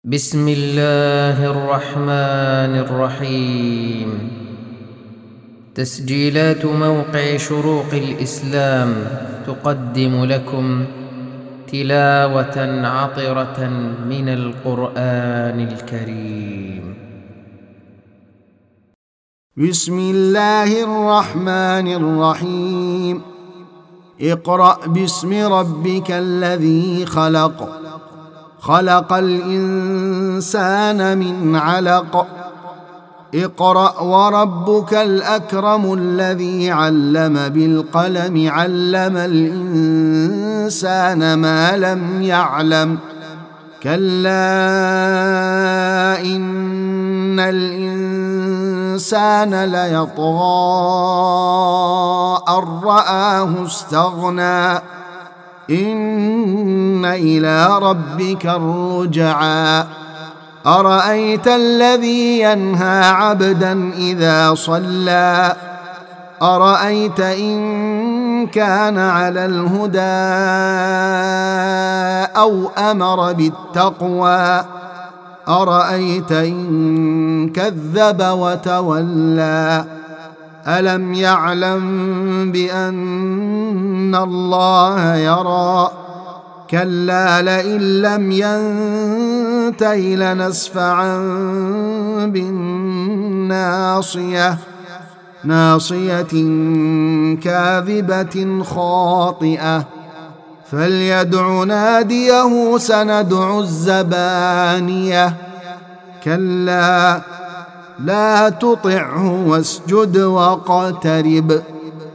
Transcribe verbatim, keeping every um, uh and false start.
بسم الله الرحمن الرحيم. تسجيلات موقع شروق الإسلام تقدم لكم تلاوة عطرة من القرآن الكريم. بسم الله الرحمن الرحيم. اقرأ باسم ربك الذي خلق خلق الإنسان من علق اقرأ وربك الأكرم الذي علم بالقلم علم الإنسان ما لم يعلم كلا إن الإنسان ليطغى أن رآه استغنى إن إلى ربك الرجعى أرأيت الذي ينهى عبدا إذا صلى أرأيت إن كان على الهدى أو أمر بالتقوى أرأيت إن كذب وتولى ألم يعلم بأن الله يرى كلا لئن لم ينته لنسفعا بالناصية ناصية كاذبة خاطئة فليدع ناديه سندع الزبانية كلا لا تطعه واسجد واقترب